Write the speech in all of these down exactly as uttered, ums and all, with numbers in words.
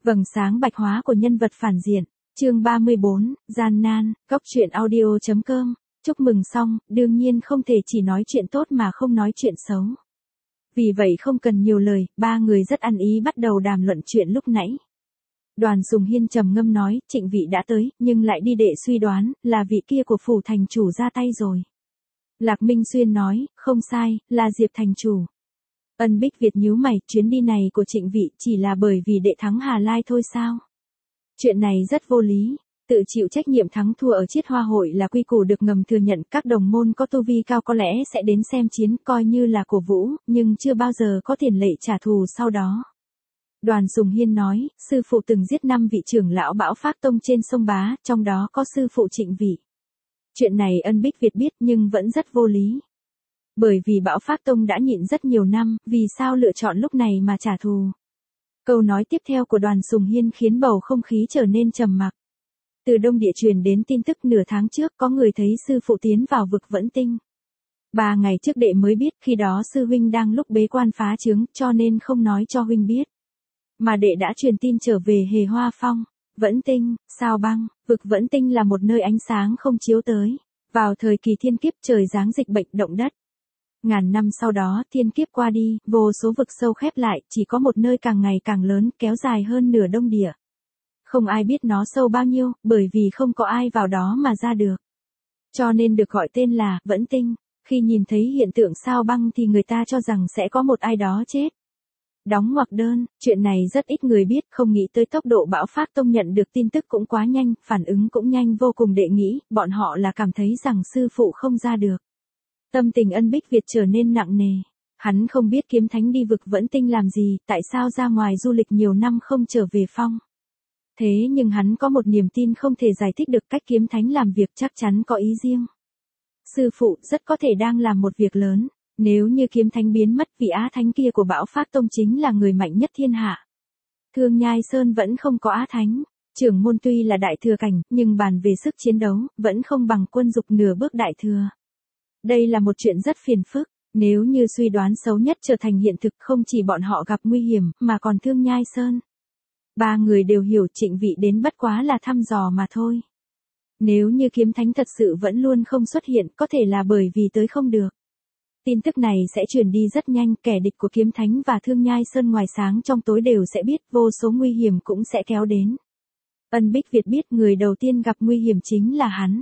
Vầng sáng bạch hóa của nhân vật phản diện. Chương ba mươi bốn, gian nan, góc truyện audio chấm com. Chúc mừng xong, đương nhiên không thể chỉ nói chuyện tốt mà không nói chuyện xấu. Vì vậy không cần nhiều lời, ba người rất ăn ý bắt đầu đàm luận chuyện lúc nãy. Đoàn Sùng Hiên trầm ngâm nói, Trịnh Vị đã tới, nhưng lại đi đệ suy đoán, là vị kia của phủ thành chủ ra tay rồi. Lạc Minh Xuyên nói, không sai, là Diệp thành chủ. Ân Bích Việt nhíu mày, chuyến đi này của Trịnh Vị chỉ là bởi vì đệ thắng Hà Lai thôi sao? Chuyện này rất vô lý, tự chịu trách nhiệm thắng thua ở Chiết Hoa hội là quy củ được ngầm thừa nhận, các đồng môn có tu vi cao có lẽ sẽ đến xem chiến coi như là cổ vũ, nhưng chưa bao giờ có tiền lệ trả thù sau đó. Đoàn Sùng Hiên nói, sư phụ từng giết năm vị trưởng lão Bão Phác Tông trên sông Bá, trong đó có sư phụ Trịnh Vị. Chuyện này Ân Bích Việt biết nhưng vẫn rất vô lý. Bởi vì Bão Phác Tông đã nhịn rất nhiều năm, vì sao lựa chọn lúc này mà trả thù? Câu nói tiếp theo của Đoàn Sùng Hiên khiến bầu không khí trở nên trầm mặc. Từ Đông Địa truyền đến tin tức nửa tháng trước có người thấy sư phụ tiến vào vực Vẫn Tinh. Ba ngày trước đệ mới biết, khi đó sư huynh đang lúc bế quan phá trướng, cho nên không nói cho huynh biết. Mà đệ đã truyền tin trở về Hề Hoa Phong. Vẫn Tinh, sao băng, vực Vẫn Tinh là một nơi ánh sáng không chiếu tới. Vào thời kỳ thiên kiếp trời giáng dịch bệnh động đất. Ngàn năm sau đó thiên kiếp qua đi, vô số vực sâu khép lại, chỉ có một nơi càng ngày càng lớn, kéo dài hơn nửa Đông Địa. Không ai biết nó sâu bao nhiêu, bởi vì không có ai vào đó mà ra được. Cho nên được gọi tên là Vẫn Tinh. Khi nhìn thấy hiện tượng sao băng thì người ta cho rằng sẽ có một ai đó chết. Đóng ngoặc đơn, chuyện này rất ít người biết, không nghĩ tới tốc độ Bão Phác Tông nhận được tin tức cũng quá nhanh, phản ứng cũng nhanh vô cùng, đệ nghĩ, bọn họ là cảm thấy rằng sư phụ không ra được. Tâm tình Ân Bích Việt trở nên nặng nề. Hắn không biết kiếm thánh đi vực Vẫn Tinh làm gì, tại sao ra ngoài du lịch nhiều năm không trở về phong. Thế nhưng hắn có một niềm tin không thể giải thích được, cách kiếm thánh làm việc chắc chắn có ý riêng. Sư phụ rất có thể đang làm một việc lớn. Nếu như kiếm thánh biến mất, vị Á Thánh kia của Bão Phác Tông chính là người mạnh nhất thiên hạ. Thương Nhai Sơn vẫn không có Á Thánh. Trưởng môn tuy là đại thừa cảnh, nhưng bàn về sức chiến đấu, vẫn không bằng quân dục nửa bước đại thừa. Đây là một chuyện rất phiền phức. Nếu như suy đoán xấu nhất trở thành hiện thực, không chỉ bọn họ gặp nguy hiểm, mà còn Thương Nhai Sơn. Ba người đều hiểu Trịnh Vị đến bất quá là thăm dò mà thôi. Nếu như kiếm thánh thật sự vẫn luôn không xuất hiện, có thể là bởi vì tới không được. Tin tức này sẽ truyền đi rất nhanh, kẻ địch của kiếm thánh và Thương Nhai Sơn ngoài sáng trong tối đều sẽ biết, vô số nguy hiểm cũng sẽ kéo đến. Ân Bích Việt biết người đầu tiên gặp nguy hiểm chính là hắn.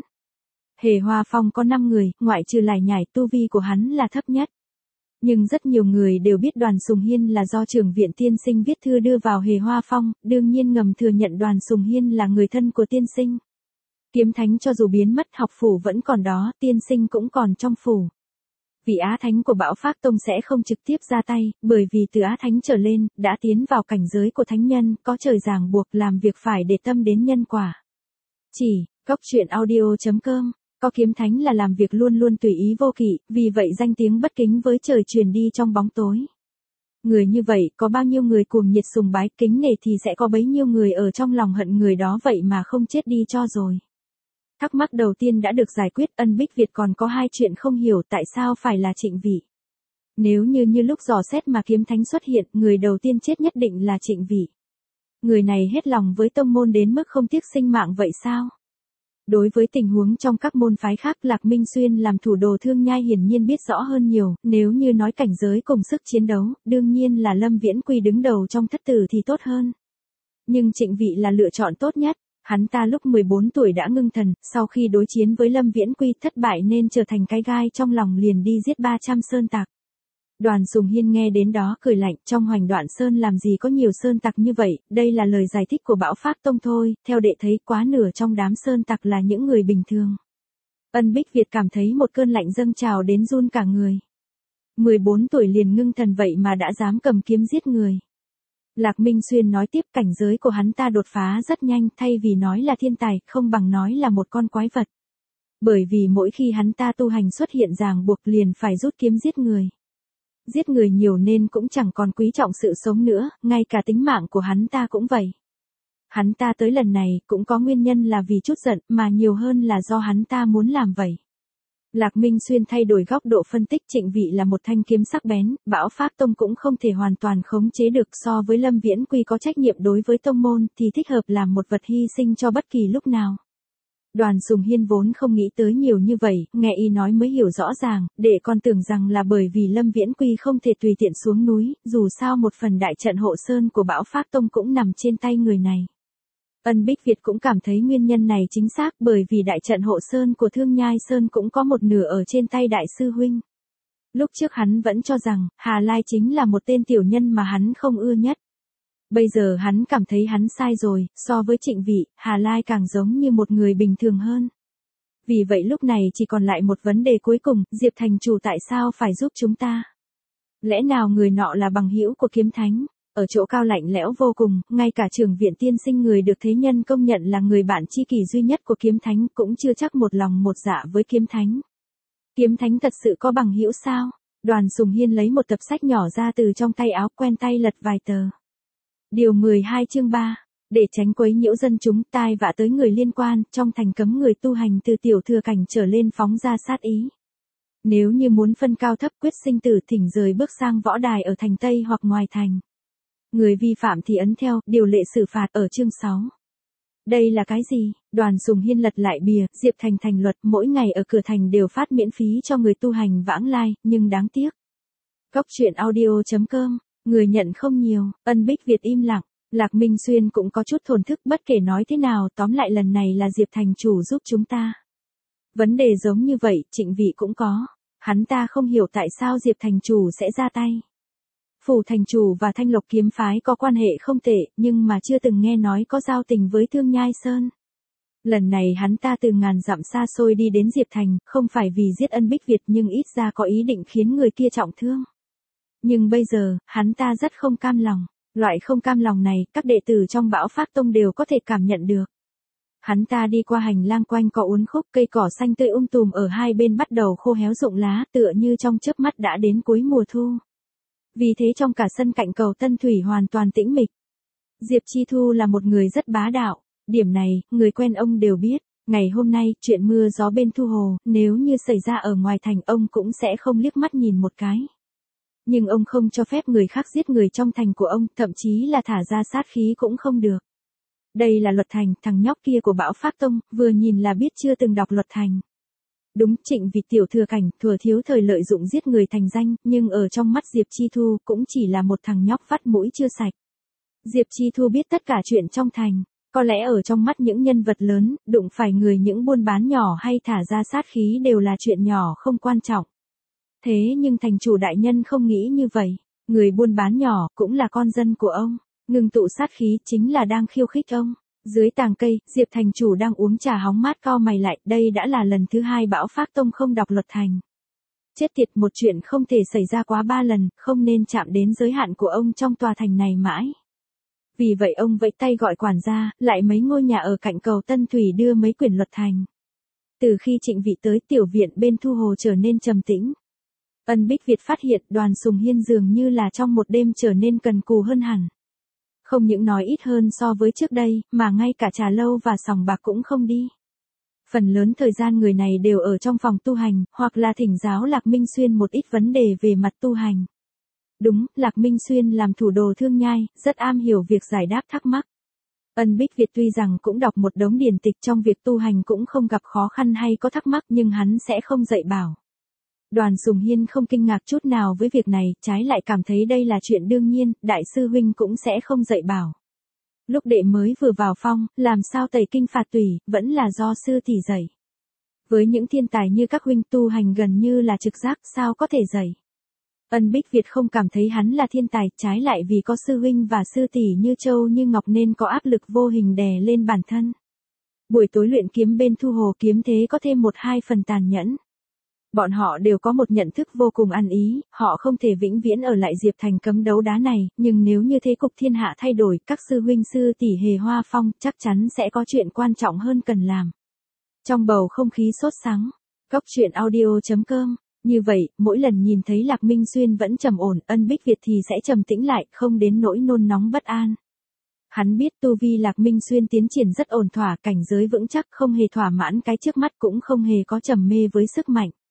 Hề Hoa Phong có năm người, ngoại trừ Lải Nhải, tu vi của hắn là thấp nhất. Nhưng rất nhiều người đều biết Đoàn Sùng Hiên là do trưởng viện tiên sinh viết thư đưa vào Hề Hoa Phong, đương nhiên ngầm thừa nhận Đoàn Sùng Hiên là người thân của tiên sinh. Kiếm thánh cho dù biến mất, học phủ vẫn còn đó, tiên sinh cũng còn trong phủ. Vị Á Thánh của Bão Phác Tông sẽ không trực tiếp ra tay, bởi vì từ Á Thánh trở lên, đã tiến vào cảnh giới của thánh nhân, có trời ràng buộc làm việc phải để tâm đến nhân quả. Chỉ, góc truyện audio chấm com, có kiếm thánh là làm việc luôn luôn tùy ý vô kỵ, vì vậy danh tiếng bất kính với trời truyền đi trong bóng tối. Người như vậy, có bao nhiêu người cuồng nhiệt sùng bái kính nể thì sẽ có bấy nhiêu người ở trong lòng hận người đó vậy mà không chết đi cho rồi. Thắc mắc đầu tiên đã được giải quyết, Ân Bích Việt còn có hai chuyện không hiểu, tại sao phải là Trịnh Vị. Nếu như như lúc dò xét mà kiếm thánh xuất hiện, người đầu tiên chết nhất định là Trịnh Vị. Người này hết lòng với tông môn đến mức không tiếc sinh mạng vậy sao? Đối với tình huống trong các môn phái khác, Lạc Minh Xuyên làm thủ đồ Thương Nhai hiển nhiên biết rõ hơn nhiều, nếu như nói cảnh giới cùng sức chiến đấu, đương nhiên là Lâm Viễn Quy đứng đầu trong thất tử thì tốt hơn. Nhưng Trịnh Vị là lựa chọn tốt nhất. Hắn ta lúc mười bốn tuổi đã ngưng thần, sau khi đối chiến với Lâm Viễn Quy thất bại nên trở thành cái gai trong lòng, liền đi giết ba trăm sơn tặc. Đoàn Sùng Hiên nghe đến đó cười lạnh, trong Hoành Đoạn Sơn làm gì có nhiều sơn tặc như vậy, đây là lời giải thích của Bão Phác Tông thôi, theo đệ thấy quá nửa trong đám sơn tặc là những người bình thường. Ân Bích Việt cảm thấy một cơn lạnh dâng trào đến run cả người. mười bốn tuổi liền ngưng thần vậy mà đã dám cầm kiếm giết người. Lạc Minh Xuyên nói tiếp, cảnh giới của hắn ta đột phá rất nhanh, thay vì nói là thiên tài, không bằng nói là một con quái vật. Bởi vì mỗi khi hắn ta tu hành xuất hiện ràng buộc liền phải rút kiếm giết người. Giết người nhiều nên cũng chẳng còn quý trọng sự sống nữa, ngay cả tính mạng của hắn ta cũng vậy. Hắn ta tới lần này cũng có nguyên nhân là vì chút giận, mà nhiều hơn là do hắn ta muốn làm vậy. Lạc Minh Xuyên thay đổi góc độ phân tích, Trịnh Vị là một thanh kiếm sắc bén, Bão Phác Tông cũng không thể hoàn toàn khống chế được, so với Lâm Viễn Quy có trách nhiệm đối với tông môn thì thích hợp làm một vật hy sinh cho bất kỳ lúc nào. Đoàn Sùng Hiên vốn không nghĩ tới nhiều như vậy, nghe y nói mới hiểu rõ ràng, để con tưởng rằng là bởi vì Lâm Viễn Quy không thể tùy tiện xuống núi, dù sao một phần đại trận hộ sơn của Bão Phác Tông cũng nằm trên tay người này. Ân Bích Việt cũng cảm thấy nguyên nhân này chính xác, bởi vì đại trận hộ sơn của Thương Nhai Sơn cũng có một nửa ở trên tay đại sư huynh. Lúc trước hắn vẫn cho rằng, Hà Lai chính là một tên tiểu nhân mà hắn không ưa nhất. Bây giờ hắn cảm thấy hắn sai rồi, so với Trịnh Vị, Hà Lai càng giống như một người bình thường hơn. Vì vậy lúc này chỉ còn lại một vấn đề cuối cùng, Diệp thành chủ tại sao phải giúp chúng ta? Lẽ nào người nọ là bằng hữu của kiếm thánh? Ở chỗ cao lạnh lẽo vô cùng, ngay cả Trưởng Viện Tiên Sinh người được thế nhân công nhận là người bạn tri kỷ duy nhất của kiếm thánh cũng chưa chắc một lòng một dạ với kiếm thánh. Kiếm thánh thật sự có bằng hữu sao? Đoàn Sùng Hiên lấy một tập sách nhỏ ra từ trong tay áo, quen tay lật vài tờ. Điều mười hai chương ba. Để tránh quấy nhiễu dân chúng, tai vạ tới người liên quan, trong thành cấm người tu hành từ tiểu thừa cảnh trở lên phóng ra sát ý. Nếu như muốn phân cao thấp quyết sinh tử, thỉnh rời bước sang võ đài ở thành Tây hoặc ngoài thành. Người vi phạm thì ấn theo, điều lệ xử phạt ở chương sáu. Đây là cái gì? Đoàn Sùng Hiên lật lại bìa, Diệp Thành thành luật mỗi ngày ở cửa thành đều phát miễn phí cho người tu hành vãng lai, nhưng đáng tiếc. Cốc truyện audio chấm com, người nhận không nhiều, Ân Bích Việt im lặng, Lạc Minh Xuyên cũng có chút thổn thức, bất kể nói thế nào, tóm lại lần này là Diệp thành chủ giúp chúng ta. Vấn đề giống như vậy, Trịnh Vị cũng có, hắn ta không hiểu tại sao Diệp thành chủ sẽ ra tay. Phủ thành chủ và Thanh Lộc kiếm phái có quan hệ không tệ, nhưng mà chưa từng nghe nói có giao tình với Thương Nhai Sơn. Lần này hắn ta từ ngàn dặm xa xôi đi đến Diệp Thành, không phải vì giết Ân Bích Việt nhưng ít ra có ý định khiến người kia trọng thương. Nhưng bây giờ, hắn ta rất không cam lòng. Loại không cam lòng này, các đệ tử trong Bão Phác Tông đều có thể cảm nhận được. Hắn ta đi qua hành lang quanh có uốn khúc, cây cỏ xanh tươi um tùm ở hai bên bắt đầu khô héo rụng lá, tựa như trong chớp mắt đã đến cuối mùa thu. Vì thế trong cả sân cạnh cầu Tân Thủy hoàn toàn tĩnh mịch. Diệp Chi Thu là một người rất bá đạo, điểm này, người quen ông đều biết. Ngày hôm nay, chuyện mưa gió bên Thu Hồ, nếu như xảy ra ở ngoài thành ông cũng sẽ không liếc mắt nhìn một cái. Nhưng ông không cho phép người khác giết người trong thành của ông, thậm chí là thả ra sát khí cũng không được. Đây là luật thành, thằng nhóc kia của Bão Phác Tông, vừa nhìn là biết chưa từng đọc luật thành. Đúng, Trịnh Vị tiểu thừa cảnh, thừa thiếu thời lợi dụng giết người thành danh, nhưng ở trong mắt Diệp Chi Thu cũng chỉ là một thằng nhóc vắt mũi chưa sạch. Diệp Chi Thu biết tất cả chuyện trong thành, có lẽ ở trong mắt những nhân vật lớn, đụng phải người những buôn bán nhỏ hay thả ra sát khí đều là chuyện nhỏ không quan trọng. Thế nhưng thành chủ đại nhân không nghĩ như vậy, người buôn bán nhỏ cũng là con dân của ông, ngừng tụ sát khí chính là đang khiêu khích ông. Dưới tàng cây, Diệp thành chủ đang uống trà hóng mát cau mày lại, đây đã là lần thứ hai Bão Phác Tông không đọc luật thành. Chết tiệt, một chuyện không thể xảy ra quá ba lần, không nên chạm đến giới hạn của ông trong tòa thành này mãi. Vì vậy ông vẫy tay gọi quản gia, lại mấy ngôi nhà ở cạnh cầu Tân Thủy đưa mấy quyển luật thành. Từ khi Trịnh Vị tới, tiểu viện bên Thu Hồ trở nên trầm tĩnh. Ân Bích Việt phát hiện Đoàn Sùng Hiên dường như là trong một đêm trở nên cần cù hơn hẳn. Không những nói ít hơn so với trước đây, mà ngay cả trà lâu và sòng bạc cũng không đi. Phần lớn thời gian người này đều ở trong phòng tu hành, hoặc là thỉnh giáo Lạc Minh Xuyên một ít vấn đề về mặt tu hành. Đúng, Lạc Minh Xuyên làm thủ đồ Thương Nhai, rất am hiểu việc giải đáp thắc mắc. Ân Bích Việt tuy rằng cũng đọc một đống điển tịch trong việc tu hành cũng không gặp khó khăn hay có thắc mắc, nhưng hắn sẽ không dạy bảo. Đoàn Sùng Hiên không kinh ngạc chút nào với việc này, trái lại cảm thấy đây là chuyện đương nhiên, đại sư huynh cũng sẽ không dạy bảo. Lúc đệ mới vừa vào phong, làm sao tẩy kinh phạt tùy, vẫn là do sư tỷ dạy. Với những thiên tài như các huynh tu hành gần như là trực giác, sao có thể dạy. Ân Bích Việt không cảm thấy hắn là thiên tài, trái lại vì có sư huynh và sư tỷ như Châu như Ngọc nên có áp lực vô hình đè lên bản thân. Buổi tối luyện kiếm bên Thu Hồ kiếm thế có thêm một hai phần tàn nhẫn. Bọn họ đều có một nhận thức vô cùng ăn ý, họ không thể vĩnh viễn ở lại Diệp Thành cấm đấu đá này, nhưng nếu như thế cục thiên hạ thay đổi, các sư huynh sư tỷ hề hoa phong, chắc chắn sẽ có chuyện quan trọng hơn cần làm. Trong bầu không khí sốt sắng, cốc truyện audio chấm com, như vậy, mỗi lần nhìn thấy Lạc Minh Xuyên vẫn trầm ổn, Ân Bích Việt thì sẽ trầm tĩnh lại, không đến nỗi nôn nóng bất an. Hắn biết tu vi Lạc Minh Xuyên tiến triển rất ổn thỏa, cảnh giới vững chắc, không hề thỏa mãn cái trước mắt cũng không hề có trầm mê với sức mạnh.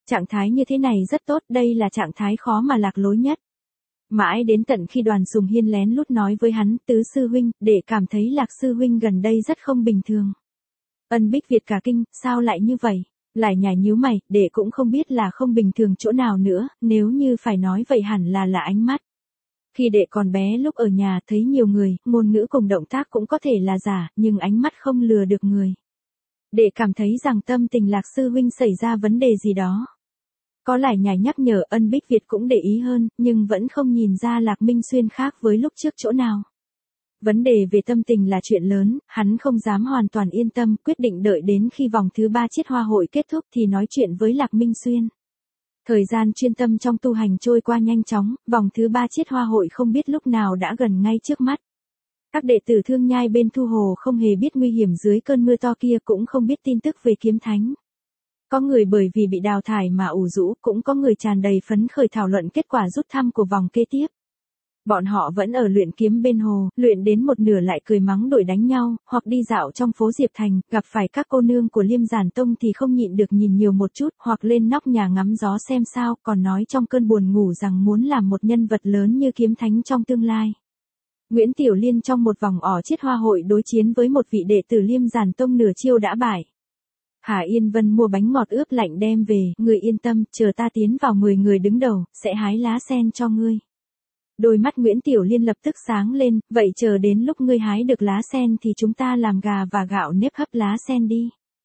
Trạng thái như thế này rất tốt, đây là trạng thái khó mà lạc lối nhất. Mãi đến tận khi Đoàn Sùng Hiên lén lút nói với hắn, tứ sư huynh, để cảm thấy Lạc sư huynh gần đây rất không bình thường. Ân Bích Việt cả kinh, sao lại như vậy? Lại nhảy nhíu mày, để cũng không biết là không bình thường chỗ nào nữa, nếu như phải nói vậy hẳn là là ánh mắt. Khi đệ còn bé lúc ở nhà thấy nhiều người, ngôn ngữ cùng động tác cũng có thể là giả, nhưng ánh mắt không lừa được người. Đệ cảm thấy rằng tâm tình Lạc sư huynh xảy ra vấn đề gì đó. Có lại nhảy nhắc nhở, Ân Bích Việt cũng để ý hơn, nhưng vẫn không nhìn ra Lạc Minh Xuyên khác với lúc trước chỗ nào. Vấn đề về tâm tình là chuyện lớn, hắn không dám hoàn toàn yên tâm, quyết định đợi đến khi vòng thứ ba chiết hoa hội kết thúc thì nói chuyện với Lạc Minh Xuyên. Thời gian chuyên tâm trong tu hành trôi qua nhanh chóng, vòng thứ ba chiết hoa hội không biết lúc nào đã gần ngay trước mắt. Các đệ tử Thương Nhai bên Thu Hồ không hề biết nguy hiểm dưới cơn mưa to kia, cũng không biết tin tức về kiếm thánh. Có người bởi vì bị đào thải mà ủ rũ, cũng có người tràn đầy phấn khởi thảo luận kết quả rút thăm của vòng kế tiếp. Bọn họ vẫn ở luyện kiếm bên hồ, luyện đến một nửa lại cười mắng đuổi đánh nhau, hoặc đi dạo trong phố Diệp Thành, gặp phải các cô nương của Liêm Giản Tông thì không nhịn được nhìn nhiều một chút, hoặc lên nóc nhà ngắm gió xem sao, còn nói trong cơn buồn ngủ rằng muốn làm một nhân vật lớn như kiếm thánh trong tương lai. Nguyễn Tiểu Liên trong một vòng ỏ chiết hoa hội đối chiến với một vị đệ tử Liêm Giản Tông nửa chiêu đã bại. Hà Yên Vân mua bánh ngọt ướp lạnh đem về, người yên tâm, chờ ta tiến vào mười người đứng đầu, sẽ hái lá sen cho ngươi. Đôi mắt Nguyễn Tiểu Liên lập tức sáng lên, vậy chờ đến lúc ngươi hái được lá sen thì chúng ta làm gà và gạo nếp hấp lá sen đi.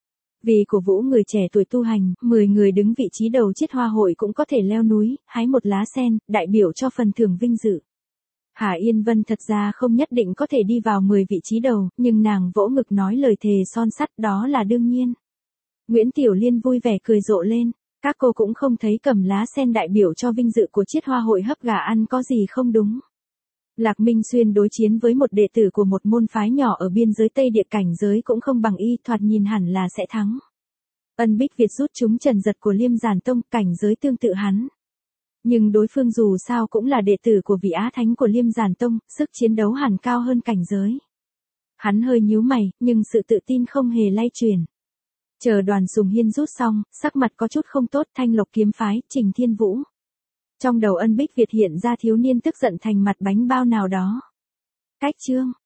Vì cổ vũ người trẻ tuổi tu hành, mười người đứng vị trí đầu chiết hoa hội cũng có thể leo núi, hái một lá sen, đại biểu cho phần thưởng vinh dự. Hà Yên Vân thật ra không nhất định có thể đi vào mười vị trí đầu, nhưng nàng vỗ ngực nói lời thề son sắt, đó là đương nhiên. Nguyễn Tiểu Liên vui vẻ cười rộ lên, các cô cũng không thấy cầm lá sen đại biểu cho vinh dự của chiết hoa hội hấp gà ăn có gì không đúng. Lạc Minh Xuyên đối chiến với một đệ tử của một môn phái nhỏ ở biên giới Tây Địa, cảnh giới cũng không bằng y, thoạt nhìn hẳn là sẽ thắng. Ân Bích Việt rút chúng Trần Giật của Liêm Giản Tông, cảnh giới tương tự hắn. Nhưng đối phương dù sao cũng là đệ tử của vị Á Thánh của Liêm Giản Tông, sức chiến đấu hẳn cao hơn cảnh giới. Hắn hơi nhíu mày, nhưng sự tự tin không hề lay chuyển. Chờ Đoàn Sùng Hiên rút xong, sắc mặt có chút không tốt, Thanh Lộc kiếm phái, Trình Thiên Vũ. Trong đầu Ân Bích Việt hiện ra thiếu niên tức giận thành mặt bánh bao nào đó. Cách chương